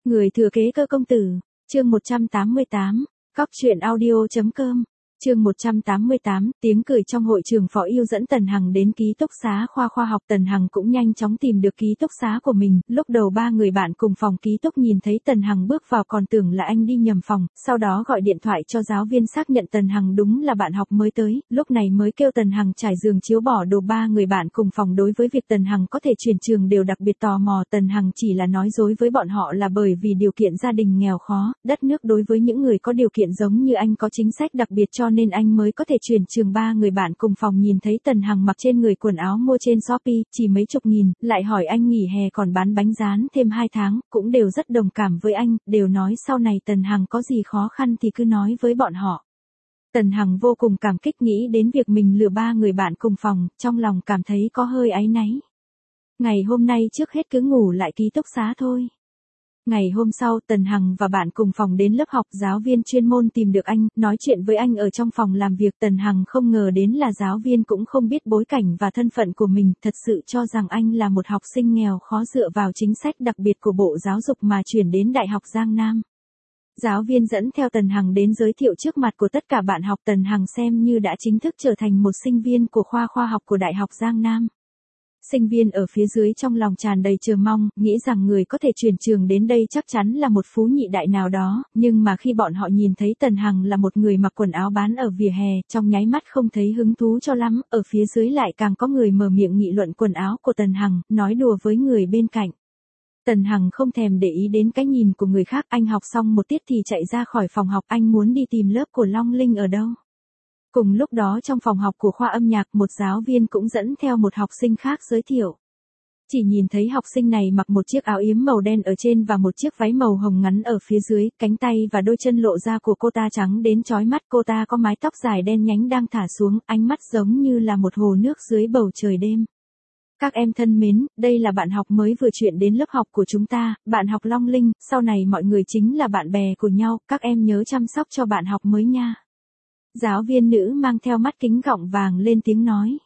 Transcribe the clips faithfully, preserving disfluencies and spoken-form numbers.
Người thừa kế Cơ công tử, chương một trăm tám mươi tám, cóc truyện audio.com, chương một trăm tám mươi tám, tiếng cười trong hội trường. Phó Yêu dẫn Tần Hằng đến ký túc xá khoa khoa học. Tần Hằng cũng nhanh chóng tìm được ký túc xá của mình. Lúc đầu ba người bạn cùng phòng ký túc nhìn thấy Tần Hằng bước vào còn tưởng là anh đi nhầm phòng, sau đó gọi điện thoại cho giáo viên xác nhận Tần Hằng đúng là bạn học mới tới, lúc này mới kêu Tần Hằng trải giường chiếu bỏ đồ. Ba người bạn cùng phòng đối với việc Tần Hằng có thể chuyển trường đều đặc biệt tò mò. Tần Hằng chỉ là nói dối với bọn họ là bởi vì điều kiện gia đình nghèo khó, đất nước đối với những người có điều kiện giống như anh có chính sách đặc biệt cho nên anh mới có thể chuyển trường. Ba người bạn cùng phòng nhìn thấy Tần Hằng mặc trên người quần áo mua trên Shopee, chỉ mấy chục nghìn, lại hỏi anh nghỉ hè còn bán bánh rán thêm hai tháng, cũng đều rất đồng cảm với anh, đều nói sau này Tần Hằng có gì khó khăn thì cứ nói với bọn họ. Tần Hằng vô cùng cảm kích, nghĩ đến việc mình lừa ba người bạn cùng phòng, trong lòng cảm thấy có hơi áy náy. Ngày hôm nay trước hết cứ ngủ lại ký túc xá thôi. Ngày hôm sau, Tần Hằng và bạn cùng phòng đến lớp học. Giáo viên chuyên môn tìm được anh, nói chuyện với anh ở trong phòng làm việc. Tần Hằng không ngờ đến là giáo viên cũng không biết bối cảnh và thân phận của mình, thật sự cho rằng anh là một học sinh nghèo khó dựa vào chính sách đặc biệt của Bộ Giáo dục mà chuyển đến Đại học Giang Nam. Giáo viên dẫn theo Tần Hằng đến giới thiệu trước mặt của tất cả bạn học. Tần Hằng xem như đã chính thức trở thành một sinh viên của khoa khoa học của Đại học Giang Nam. Sinh viên ở phía dưới trong lòng tràn đầy chờ mong, nghĩ rằng người có thể chuyển trường đến đây chắc chắn là một phú nhị đại nào đó, nhưng mà khi bọn họ nhìn thấy Tần Hằng là một người mặc quần áo bán ở vỉa hè, trong nháy mắt không thấy hứng thú cho lắm. Ở phía dưới lại càng có người mở miệng nghị luận quần áo của Tần Hằng, nói đùa với người bên cạnh. Tần Hằng không thèm để ý đến cái nhìn của người khác, anh học xong một tiết thì chạy ra khỏi phòng học, anh muốn đi tìm lớp của Long Linh ở đâu. Cùng lúc đó trong phòng học của khoa âm nhạc, một giáo viên cũng dẫn theo một học sinh khác giới thiệu. Chỉ nhìn thấy học sinh này mặc một chiếc áo yếm màu đen ở trên và một chiếc váy màu hồng ngắn ở phía dưới, cánh tay và đôi chân lộ ra của cô ta trắng đến chói mắt. Cô ta có mái tóc dài đen nhánh đang thả xuống, ánh mắt giống như là một hồ nước dưới bầu trời đêm. Các em thân mến, đây là bạn học mới vừa chuyển đến lớp học của chúng ta, bạn học Long Linh, sau này mọi người chính là bạn bè của nhau, các em nhớ chăm sóc cho bạn học mới nha. Giáo viên nữ mang theo mắt kính gọng vàng lên tiếng nói.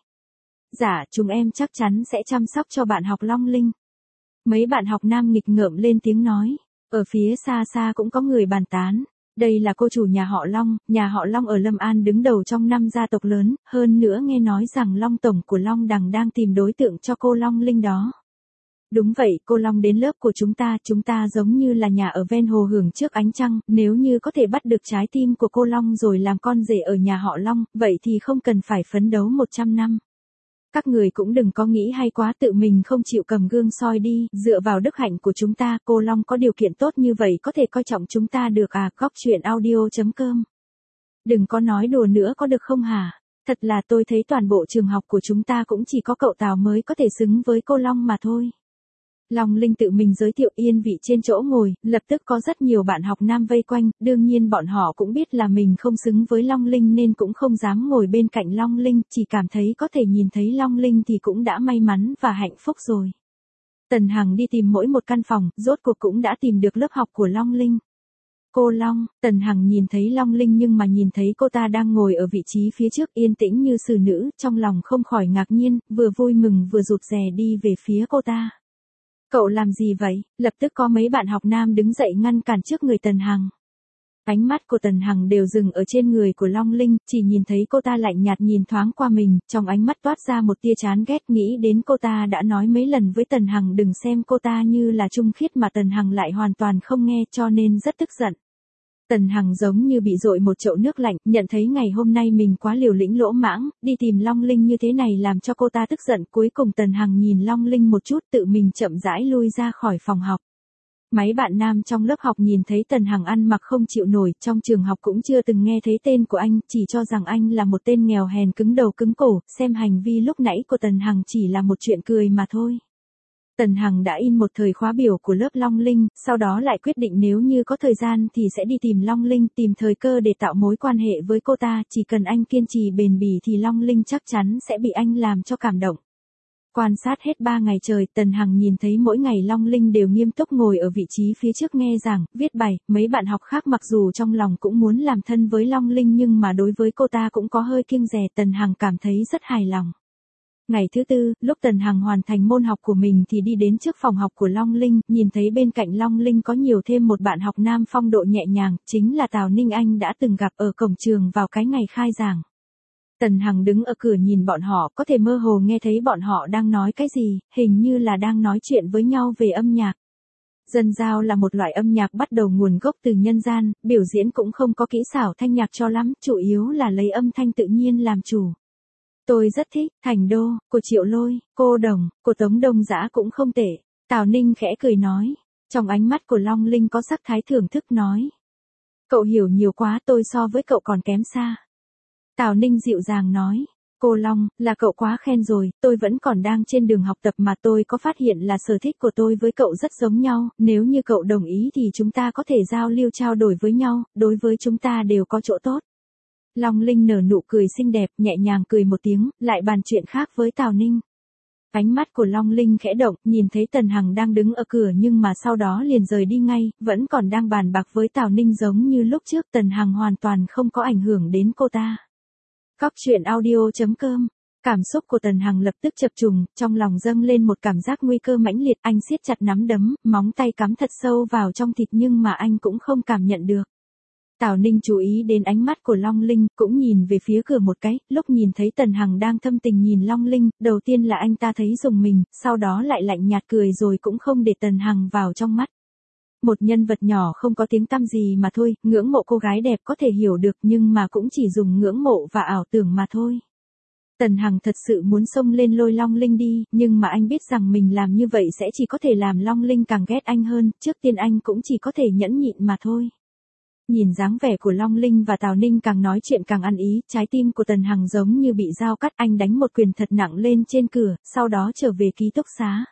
Dạ, chúng em chắc chắn sẽ chăm sóc cho bạn học Long Linh. Mấy bạn học nam nghịch ngợm lên tiếng nói. Ở phía xa xa cũng có người bàn tán. Đây là cô chủ nhà họ Long, nhà họ Long ở Lâm An đứng đầu trong năm gia tộc lớn, hơn nữa nghe nói rằng Long tổng của Long Đằng đang tìm đối tượng cho cô Long Linh đó. Đúng vậy, cô Long đến lớp của chúng ta, chúng ta giống như là nhà ở ven hồ hưởng trước ánh trăng, nếu như có thể bắt được trái tim của cô Long rồi làm con rể ở nhà họ Long, vậy thì không cần phải phấn đấu một trăm năm. Các người cũng đừng có nghĩ hay quá, tự mình không chịu cầm gương soi đi, dựa vào đức hạnh của chúng ta, cô Long có điều kiện tốt như vậy có thể coi trọng chúng ta được à. Cóc truyện audio.com. Đừng có nói đùa nữa có được không hả? Thật là tôi thấy toàn bộ trường học của chúng ta cũng chỉ có cậu Tào mới có thể xứng với cô Long mà thôi. Long Linh tự mình giới thiệu, yên vị trên chỗ ngồi, lập tức có rất nhiều bạn học nam vây quanh, đương nhiên bọn họ cũng biết là mình không xứng với Long Linh nên cũng không dám ngồi bên cạnh Long Linh, chỉ cảm thấy có thể nhìn thấy Long Linh thì cũng đã may mắn và hạnh phúc rồi. Tần Hằng đi tìm mỗi một căn phòng, rốt cuộc cũng đã tìm được lớp học của Long Linh. Cô Long, Tần Hằng nhìn thấy Long Linh nhưng mà nhìn thấy cô ta đang ngồi ở vị trí phía trước yên tĩnh như xử nữ, trong lòng không khỏi ngạc nhiên, vừa vui mừng vừa rụt rè đi về phía cô ta. Cậu làm gì vậy? Lập tức có mấy bạn học nam đứng dậy ngăn cản trước người Tần Hằng. Ánh mắt của Tần Hằng đều dừng ở trên người của Long Linh, chỉ nhìn thấy cô ta lạnh nhạt nhìn thoáng qua mình, trong ánh mắt toát ra một tia chán ghét, nghĩ đến cô ta đã nói mấy lần với Tần Hằng đừng xem cô ta như là trung khiết mà Tần Hằng lại hoàn toàn không nghe cho nên rất tức giận. Tần Hằng giống như bị dội một chậu nước lạnh, nhận thấy ngày hôm nay mình quá liều lĩnh lỗ mãng, đi tìm Long Linh như thế này làm cho cô ta tức giận. Cuối cùng Tần Hằng nhìn Long Linh một chút, tự mình chậm rãi lui ra khỏi phòng học. Mấy bạn nam trong lớp học nhìn thấy Tần Hằng ăn mặc không chịu nổi, trong trường học cũng chưa từng nghe thấy tên của anh, chỉ cho rằng anh là một tên nghèo hèn cứng đầu cứng cổ, xem hành vi lúc nãy của Tần Hằng chỉ là một chuyện cười mà thôi. Tần Hằng đã in một thời khóa biểu của lớp Long Linh, sau đó lại quyết định nếu như có thời gian thì sẽ đi tìm Long Linh, tìm thời cơ để tạo mối quan hệ với cô ta, chỉ cần anh kiên trì bền bỉ thì Long Linh chắc chắn sẽ bị anh làm cho cảm động. Quan sát hết ba ngày trời, Tần Hằng nhìn thấy mỗi ngày Long Linh đều nghiêm túc ngồi ở vị trí phía trước nghe giảng, viết bài, mấy bạn học khác mặc dù trong lòng cũng muốn làm thân với Long Linh nhưng mà đối với cô ta cũng có hơi kiêng dè, Tần Hằng cảm thấy rất hài lòng. Ngày thứ tư, lúc Tần Hằng hoàn thành môn học của mình thì đi đến trước phòng học của Long Linh, nhìn thấy bên cạnh Long Linh có nhiều thêm một bạn học nam phong độ nhẹ nhàng, chính là Tào Ninh Anh đã từng gặp ở cổng trường vào cái ngày khai giảng. Tần Hằng đứng ở cửa nhìn bọn họ, có thể mơ hồ nghe thấy bọn họ đang nói cái gì, hình như là đang nói chuyện với nhau về âm nhạc. Dân giao là một loại âm nhạc bắt đầu nguồn gốc từ nhân gian, biểu diễn cũng không có kỹ xảo thanh nhạc cho lắm, chủ yếu là lấy âm thanh tự nhiên làm chủ. Tôi rất thích, Thành Đô, của Triệu Lôi, Cô Đồng, của Tống Đông Dã cũng không tệ. Tào Ninh khẽ cười nói, trong ánh mắt của Long Linh có sắc thái thưởng thức nói. Cậu hiểu nhiều quá, tôi so với cậu còn kém xa. Tào Ninh dịu dàng nói, cô Long, là cậu quá khen rồi, tôi vẫn còn đang trên đường học tập mà tôi có phát hiện là sở thích của tôi với cậu rất giống nhau, nếu như cậu đồng ý thì chúng ta có thể giao lưu trao đổi với nhau, đối với chúng ta đều có chỗ tốt. Long Linh nở nụ cười xinh đẹp, nhẹ nhàng cười một tiếng, lại bàn chuyện khác với Tào Ninh. Ánh mắt của Long Linh khẽ động, nhìn thấy Tần Hằng đang đứng ở cửa nhưng mà sau đó liền rời đi ngay, vẫn còn đang bàn bạc với Tào Ninh giống như lúc trước. Tần Hằng hoàn toàn không có ảnh hưởng đến cô ta. Cóc truyện audio chấm com. Cảm xúc của Tần Hằng lập tức chập trùng, trong lòng dâng lên một cảm giác nguy cơ mãnh liệt, anh siết chặt nắm đấm, móng tay cắm thật sâu vào trong thịt nhưng mà anh cũng không cảm nhận được. Tào Ninh chú ý đến ánh mắt của Long Linh, cũng nhìn về phía cửa một cái, lúc nhìn thấy Tần Hằng đang thâm tình nhìn Long Linh, đầu tiên là anh ta thấy rùng mình, sau đó lại lạnh nhạt cười rồi cũng không để Tần Hằng vào trong mắt. Một nhân vật nhỏ không có tiếng tăm gì mà thôi, ngưỡng mộ cô gái đẹp có thể hiểu được nhưng mà cũng chỉ dùng ngưỡng mộ và ảo tưởng mà thôi. Tần Hằng thật sự muốn xông lên lôi Long Linh đi, nhưng mà anh biết rằng mình làm như vậy sẽ chỉ có thể làm Long Linh càng ghét anh hơn, trước tiên anh cũng chỉ có thể nhẫn nhịn mà thôi. Nhìn dáng vẻ của Long Linh và Tào Ninh càng nói chuyện càng ăn ý, trái tim của Tần Hằng giống như bị dao cắt, anh đánh một quyền thật nặng lên trên cửa, sau đó trở về ký túc xá.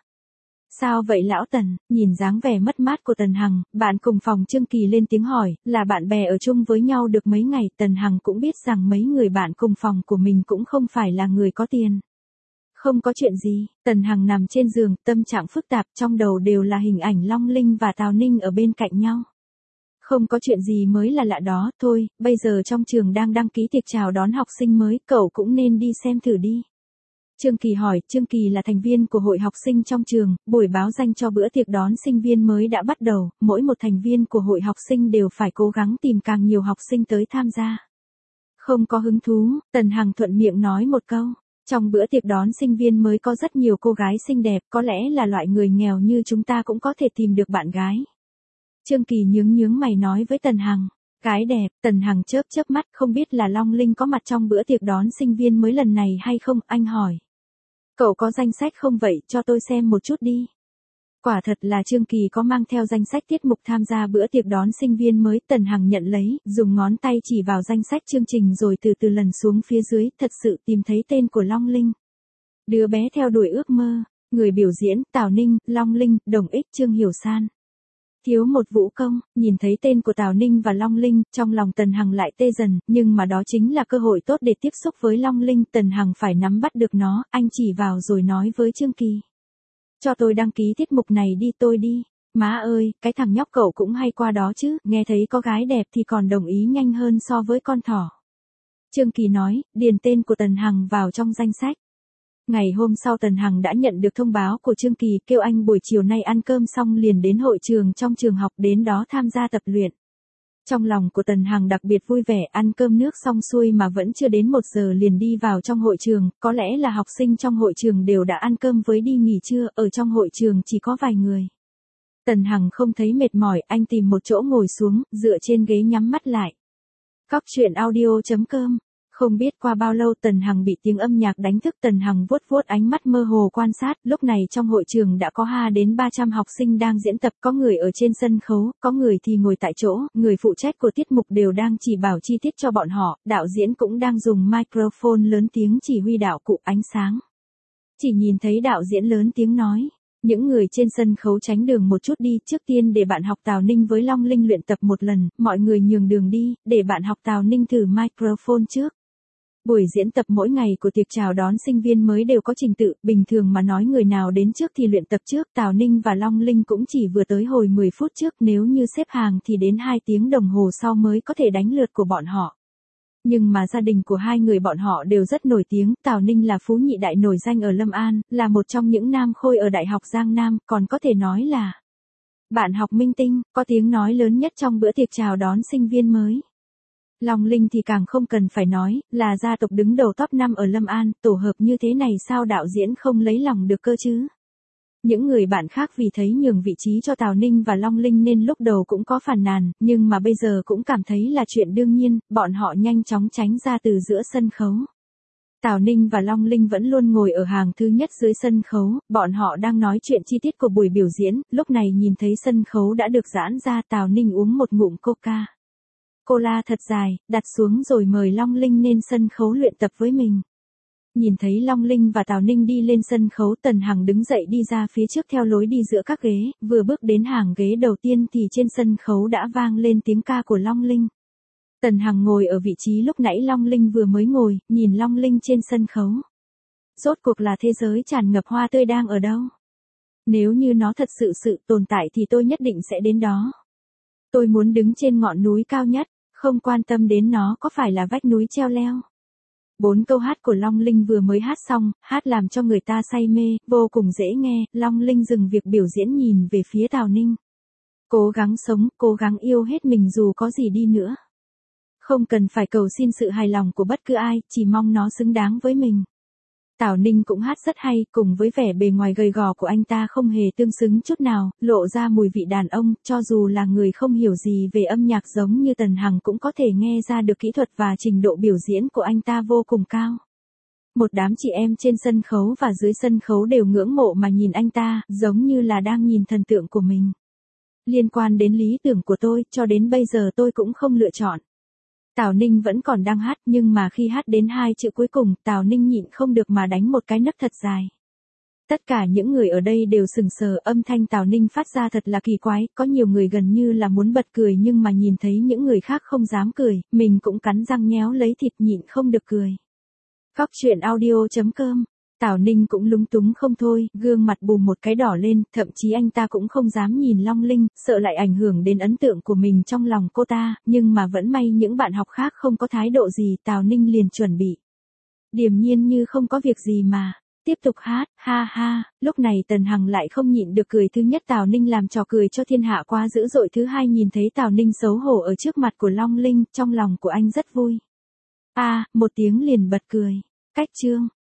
Sao vậy lão Tần? Nhìn dáng vẻ mất mát của Tần Hằng, bạn cùng phòng Trương Kỳ lên tiếng hỏi, là bạn bè ở chung với nhau được mấy ngày. Tần Hằng cũng biết rằng mấy người bạn cùng phòng của mình cũng không phải là người có tiền. Không có chuyện gì, Tần Hằng nằm trên giường, tâm trạng phức tạp, trong đầu đều là hình ảnh Long Linh và Tào Ninh ở bên cạnh nhau. Không có chuyện gì mới là lạ đó, thôi, bây giờ trong trường đang đăng ký tiệc chào đón học sinh mới, cậu cũng nên đi xem thử đi. Trương Kỳ hỏi, Trương Kỳ là thành viên của hội học sinh trong trường, buổi báo danh cho bữa tiệc đón sinh viên mới đã bắt đầu, mỗi một thành viên của hội học sinh đều phải cố gắng tìm càng nhiều học sinh tới tham gia. Không có hứng thú, Tần Hằng thuận miệng nói một câu. Trong bữa tiệc đón sinh viên mới có rất nhiều cô gái xinh đẹp, có lẽ là loại người nghèo như chúng ta cũng có thể tìm được bạn gái. Trương Kỳ nhướng nhướng mày nói với Tần Hằng. Gái đẹp, Tần Hằng chớp chớp mắt, không biết là Long Linh có mặt trong bữa tiệc đón sinh viên mới lần này hay không, anh hỏi. Cậu có danh sách không vậy, cho tôi xem một chút đi. Quả thật là Trương Kỳ có mang theo danh sách tiết mục tham gia bữa tiệc đón sinh viên mới. Tần Hằng nhận lấy, dùng ngón tay chỉ vào danh sách chương trình rồi từ từ lần xuống phía dưới, thật sự tìm thấy tên của Long Linh. Đứa bé theo đuổi ước mơ, người biểu diễn, Tào Ninh, Long Linh, Đồng Ích, Trương Hiểu San. Thiếu một vũ công, nhìn thấy tên của Tào Ninh và Long Linh, trong lòng Tần Hằng lại tê dần, nhưng mà đó chính là cơ hội tốt để tiếp xúc với Long Linh, Tần Hằng phải nắm bắt được nó, anh chỉ vào rồi nói với Trương Kỳ. Cho tôi đăng ký tiết mục này đi, tôi đi. Má ơi, cái thằng nhóc cậu cũng hay qua đó chứ, nghe thấy có gái đẹp thì còn đồng ý nhanh hơn so với con thỏ. Trương Kỳ nói, điền tên của Tần Hằng vào trong danh sách. Ngày hôm sau Tần Hằng đã nhận được thông báo của Trương Kỳ, kêu anh buổi chiều nay ăn cơm xong liền đến hội trường trong trường học, đến đó tham gia tập luyện. Trong lòng của Tần Hằng đặc biệt vui vẻ, ăn cơm nước xong xuôi mà vẫn chưa đến một giờ liền đi vào trong hội trường, có lẽ là học sinh trong hội trường đều đã ăn cơm với đi nghỉ trưa, ở trong hội trường chỉ có vài người. Tần Hằng không thấy mệt mỏi, anh tìm một chỗ ngồi xuống, dựa trên ghế nhắm mắt lại. Cóc truyện audio chấm com. Không biết qua bao lâu Tần Hằng bị tiếng âm nhạc đánh thức, Tần Hằng vuốt vuốt ánh mắt mơ hồ quan sát, lúc này trong hội trường đã có hai đến ba trăm học sinh đang diễn tập, có người ở trên sân khấu, có người thì ngồi tại chỗ, người phụ trách của tiết mục đều đang chỉ bảo chi tiết cho bọn họ, đạo diễn cũng đang dùng microphone lớn tiếng chỉ huy đạo cụ ánh sáng. Chỉ nhìn thấy đạo diễn lớn tiếng nói. Những người trên sân khấu tránh đường một chút đi, trước tiên để bạn học Tào Ninh với Long Linh luyện tập một lần, mọi người nhường đường đi, để bạn học Tào Ninh thử microphone trước. Buổi diễn tập mỗi ngày của tiệc chào đón sinh viên mới đều có trình tự, bình thường mà nói người nào đến trước thì luyện tập trước, Tào Ninh và Long Linh cũng chỉ vừa tới hồi mười phút trước, nếu như xếp hàng thì đến hai tiếng đồng hồ sau mới có thể đánh lượt của bọn họ. Nhưng mà gia đình của hai người bọn họ đều rất nổi tiếng, Tào Ninh là phú nhị đại nổi danh ở Lâm An, là một trong những nam khôi ở Đại học Giang Nam, còn có thể nói là bạn học minh tinh, có tiếng nói lớn nhất trong bữa tiệc chào đón sinh viên mới. Long Linh thì càng không cần phải nói, là gia tộc đứng đầu top năm ở Lâm An, tổ hợp như thế này sao đạo diễn không lấy lòng được cơ chứ? Những người bạn khác vì thấy nhường vị trí cho Tào Ninh và Long Linh nên lúc đầu cũng có phàn nàn, nhưng mà bây giờ cũng cảm thấy là chuyện đương nhiên, bọn họ nhanh chóng tránh ra từ giữa sân khấu. Tào Ninh và Long Linh vẫn luôn ngồi ở hàng thứ nhất dưới sân khấu, bọn họ đang nói chuyện chi tiết của buổi biểu diễn, lúc này nhìn thấy sân khấu đã được giãn ra, Tào Ninh uống một ngụm coca cola thật dài, đặt xuống rồi mời Long Linh lên sân khấu luyện tập với mình. Nhìn thấy Long Linh và Tào Ninh đi lên sân khấu, Tần Hằng đứng dậy đi ra phía trước theo lối đi giữa các ghế, vừa bước đến hàng ghế đầu tiên thì trên sân khấu đã vang lên tiếng ca của Long Linh. Tần Hằng ngồi ở vị trí lúc nãy Long Linh vừa mới ngồi, nhìn Long Linh trên sân khấu. Rốt cuộc là thế giới tràn ngập hoa tươi đang ở đâu? Nếu như nó thật sự sự tồn tại thì tôi nhất định sẽ đến đó. Tôi muốn đứng trên ngọn núi cao nhất, không quan tâm đến nó có phải là vách núi treo leo. Bốn câu hát của Long Linh vừa mới hát xong, hát làm cho người ta say mê, vô cùng dễ nghe, Long Linh dừng việc biểu diễn nhìn về phía Tào Ninh. Cố gắng sống, cố gắng yêu hết mình dù có gì đi nữa. Không cần phải cầu xin sự hài lòng của bất cứ ai, chỉ mong nó xứng đáng với mình. Tào Ninh cũng hát rất hay, cùng với vẻ bề ngoài gầy gò của anh ta không hề tương xứng chút nào, lộ ra mùi vị đàn ông, cho dù là người không hiểu gì về âm nhạc giống như Tần Hằng cũng có thể nghe ra được kỹ thuật và trình độ biểu diễn của anh ta vô cùng cao. Một đám chị em trên sân khấu và dưới sân khấu đều ngưỡng mộ mà nhìn anh ta, giống như là đang nhìn thần tượng của mình. Liên quan đến lý tưởng của tôi, cho đến bây giờ tôi cũng không lựa chọn. Tào Ninh vẫn còn đang hát, nhưng mà khi hát đến hai chữ cuối cùng, Tào Ninh nhịn không được mà đánh một cái nấc thật dài. Tất cả những người ở đây đều sừng sờ, âm thanh Tào Ninh phát ra thật là kỳ quái, có nhiều người gần như là muốn bật cười nhưng mà nhìn thấy những người khác không dám cười, mình cũng cắn răng nhéo lấy thịt nhịn không được cười. Cóc truyện audio chấm com. Tào Ninh cũng lúng túng không thôi, gương mặt bùm một cái đỏ lên, thậm chí anh ta cũng không dám nhìn Long Linh, sợ lại ảnh hưởng đến ấn tượng của mình trong lòng cô ta, nhưng mà vẫn may những bạn học khác không có thái độ gì, Tào Ninh liền chuẩn bị. Điềm nhiên như không có việc gì mà, tiếp tục hát, ha ha, lúc này Tần Hằng lại không nhịn được cười, thứ nhất Tào Ninh làm trò cười cho thiên hạ quá dữ dội, thứ hai nhìn thấy Tào Ninh xấu hổ ở trước mặt của Long Linh, trong lòng của anh rất vui. A, à, một tiếng liền bật cười. Cách chương